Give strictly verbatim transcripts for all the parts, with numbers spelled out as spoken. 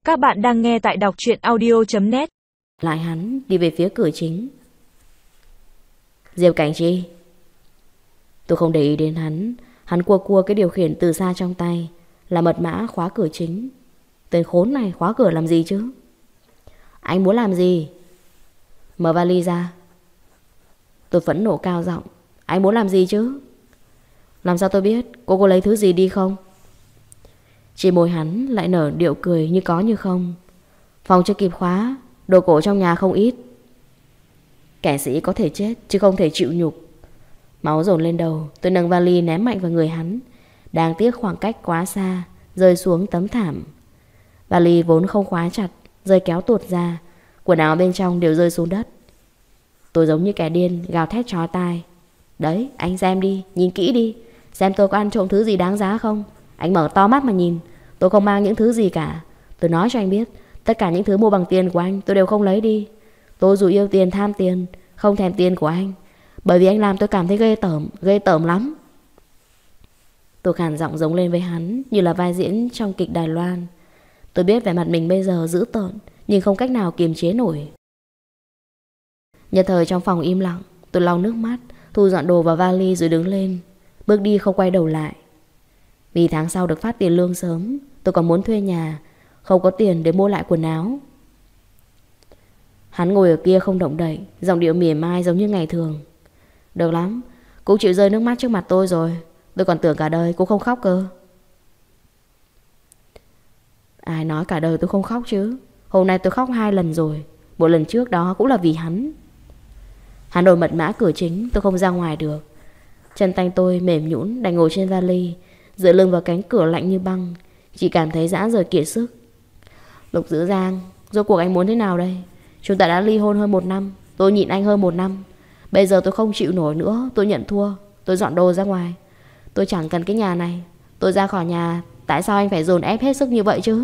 Các bạn đang nghe tại đọc truyện audio chấm net. Lại hắn đi về phía cửa chính. Diệp Cảnh Chi. Tôi không để ý đến hắn. Hắn cua cua cái điều khiển từ xa trong tay, là mật mã khóa cửa chính. Tên khốn này khóa cửa làm gì chứ? Anh muốn làm gì? Mở vali ra. Tôi phẫn nộ cao giọng. Anh muốn làm gì chứ? Làm sao tôi biết cô có lấy thứ gì đi không? Chỉ môi hắn lại nở điệu cười như có như không. Phòng chưa kịp khóa, đồ cổ trong nhà không ít. Kẻ sĩ có thể chết chứ không thể chịu nhục. Máu dồn lên đầu, tôi nâng vali ném mạnh vào người hắn. Đáng tiếc khoảng cách quá xa, rơi xuống tấm thảm. Vali vốn không khóa chặt, rơi kéo tuột ra, quần áo bên trong đều rơi xuống đất. Tôi giống như kẻ điên, gào thét chói tai. Đấy, anh xem đi, nhìn kỹ đi, xem tôi có ăn trộm thứ gì đáng giá không. Anh mở to mắt mà nhìn. Tôi không mang những thứ gì cả. Tôi nói cho anh biết, tất cả những thứ mua bằng tiền của anh tôi đều không lấy đi. Tôi dù yêu tiền tham tiền, không thèm tiền của anh, bởi vì anh làm tôi cảm thấy ghê tởm, ghê tởm lắm. Tôi khàn giọng giống lên với hắn như là vai diễn trong kịch Đài Loan. Tôi biết vẻ mặt mình bây giờ dữ tợn, nhưng không cách nào kiềm chế nổi. Nhất thời trong phòng im lặng, tôi lau nước mắt, thu dọn đồ vào vali rồi đứng lên, bước đi không quay đầu lại. Vì tháng sau được phát tiền lương sớm, tôi còn muốn thuê nhà, không có tiền để mua lại quần áo. Hắn ngồi ở kia không động đậy, giọng điệu mỉa mai giống như ngày thường. Được lắm, cũng chịu rơi nước mắt trước mặt tôi rồi. Tôi còn tưởng cả đời cũng không khóc cơ. Ai nói cả đời tôi không khóc chứ? Hôm nay tôi khóc hai lần rồi. Một lần trước đó cũng là vì hắn. Hắn đổi mật mã cửa chính, tôi không ra ngoài được. Chân tay tôi mềm nhũn đành ngồi trên vali, dựa lưng vào cánh cửa lạnh như băng, chỉ cảm thấy rã rời kiệt sức. Lục Dữ Giang, rốt cuộc anh muốn thế nào đây? Chúng ta đã ly hôn hơn một năm, tôi nhịn anh hơn một năm. Bây giờ tôi không chịu nổi nữa, tôi nhận thua. Tôi dọn đồ ra ngoài. Tôi chẳng cần cái nhà này. Tôi ra khỏi nhà. Tại sao anh phải dồn ép hết sức như vậy chứ?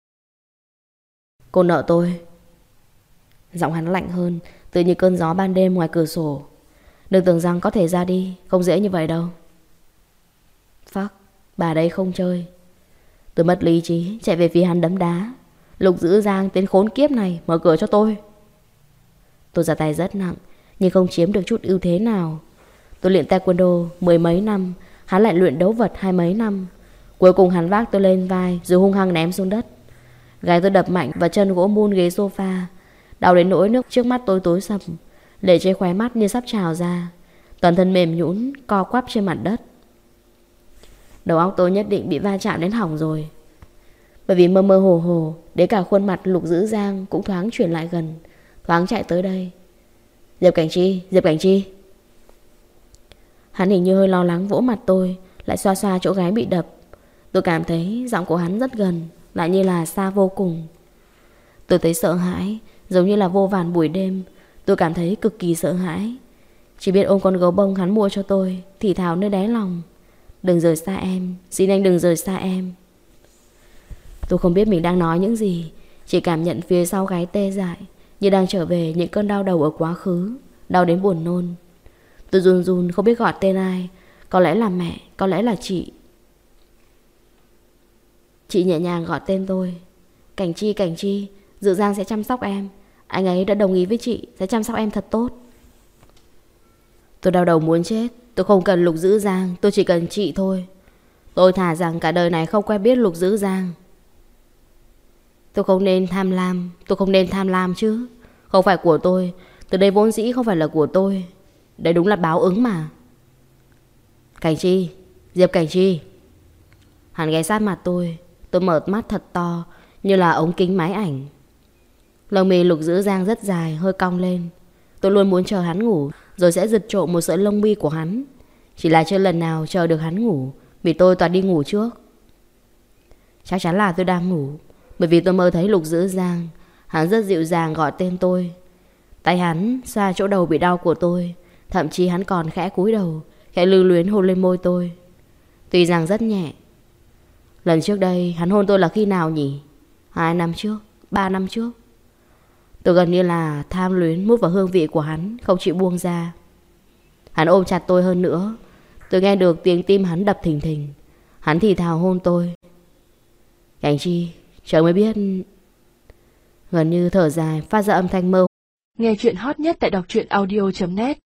Cô nợ tôi. Giọng hắn lạnh hơn, tự như cơn gió ban đêm ngoài cửa sổ. Đừng tưởng rằng có thể ra đi, không dễ như vậy đâu. Fuck, bà đây không chơi. Tôi mất lý trí, chạy về phía hắn đấm đá. Lục Dữ Giang, tên khốn kiếp này, mở cửa cho tôi. Tôi ra tay rất nặng, nhưng không chiếm được chút ưu thế nào. Tôi luyện taekwondo mười mấy năm, hắn lại luyện đấu vật hai mấy năm. Cuối cùng hắn vác tôi lên vai rồi hung hăng ném xuống đất. Gáy tôi đập mạnh vào chân gỗ mun ghế sofa, đau đến nỗi nước trước mắt tôi tối sầm, lệ trên khóe mắt như sắp trào ra. Toàn thân mềm nhũn co quắp trên mặt đất. Đầu óc tôi nhất định bị va chạm đến hỏng rồi. Bởi vì mơ mơ hồ hồ, đến cả khuôn mặt Lục Dữ Giang cũng thoáng chuyển lại gần, thoáng chạy tới đây. Diệp Cảnh Chi, Diệp Cảnh Chi. Hắn hình như hơi lo lắng vỗ mặt tôi, lại xoa xoa chỗ gáy bị đập. Tôi cảm thấy giọng của hắn rất gần, lại như là xa vô cùng. Tôi thấy sợ hãi, giống như là vô vàn buổi đêm. Tôi cảm thấy cực kỳ sợ hãi. Chỉ biết ôm con gấu bông hắn mua cho tôi, thì thào nơi đáy lòng. Đừng rời xa em, xin anh đừng rời xa em. Tôi không biết mình đang nói những gì, chỉ cảm nhận phía sau gáy tê dại, như đang trở về những cơn đau đầu ở quá khứ, đau đến buồn nôn. Tôi run run không biết gọi tên ai. Có lẽ là mẹ, có lẽ là chị. Chị nhẹ nhàng gọi tên tôi. Cảnh Chi, Cảnh Chi, Dữ Giang sẽ chăm sóc em. Anh ấy đã đồng ý với chị sẽ chăm sóc em thật tốt. Tôi đau đầu muốn chết. Tôi không cần Lục Dữ Giang, tôi chỉ cần chị thôi. Tôi thà rằng cả đời này không quen biết Lục Dữ Giang. Tôi không nên tham lam. Tôi không nên tham lam chứ. Không phải của tôi. Từ đây vốn dĩ không phải là của tôi. Đấy đúng là báo ứng mà. Cảnh Chi, Diệp Cảnh Chi. Hắn ghé sát mặt tôi. Tôi mở mắt thật to, như là ống kính máy ảnh. Lông mi Lục Dữ Giang rất dài, hơi cong lên. Tôi luôn muốn chờ hắn ngủ, rồi sẽ giật trộm một sợi lông mi của hắn. Chỉ là chưa lần nào chờ được hắn ngủ, vì tôi toàn đi ngủ trước. Chắc chắn là tôi đang ngủ, bởi vì tôi mơ thấy Lục Dữ Giang. Hắn rất dịu dàng gọi tên tôi. Tay hắn xoa chỗ đầu bị đau của tôi. Thậm chí hắn còn khẽ cúi đầu, khẽ lưu luyến hôn lên môi tôi. Tuy rằng rất nhẹ. Lần trước đây hắn hôn tôi là khi nào nhỉ? Hai năm trước, ba năm trước. Tôi gần như là tham luyến mút vào hương vị của hắn, không chịu buông ra. Hắn ôm chặt tôi hơn nữa. Tôi nghe được tiếng tim hắn đập thình thình. Hắn thì thào hôn tôi. Cảnh Chi, trời mới biết Gần như thở dài, phát ra âm thanh mơ. Nghe chuyện hot nhất tại đọc truyện audio chấm net.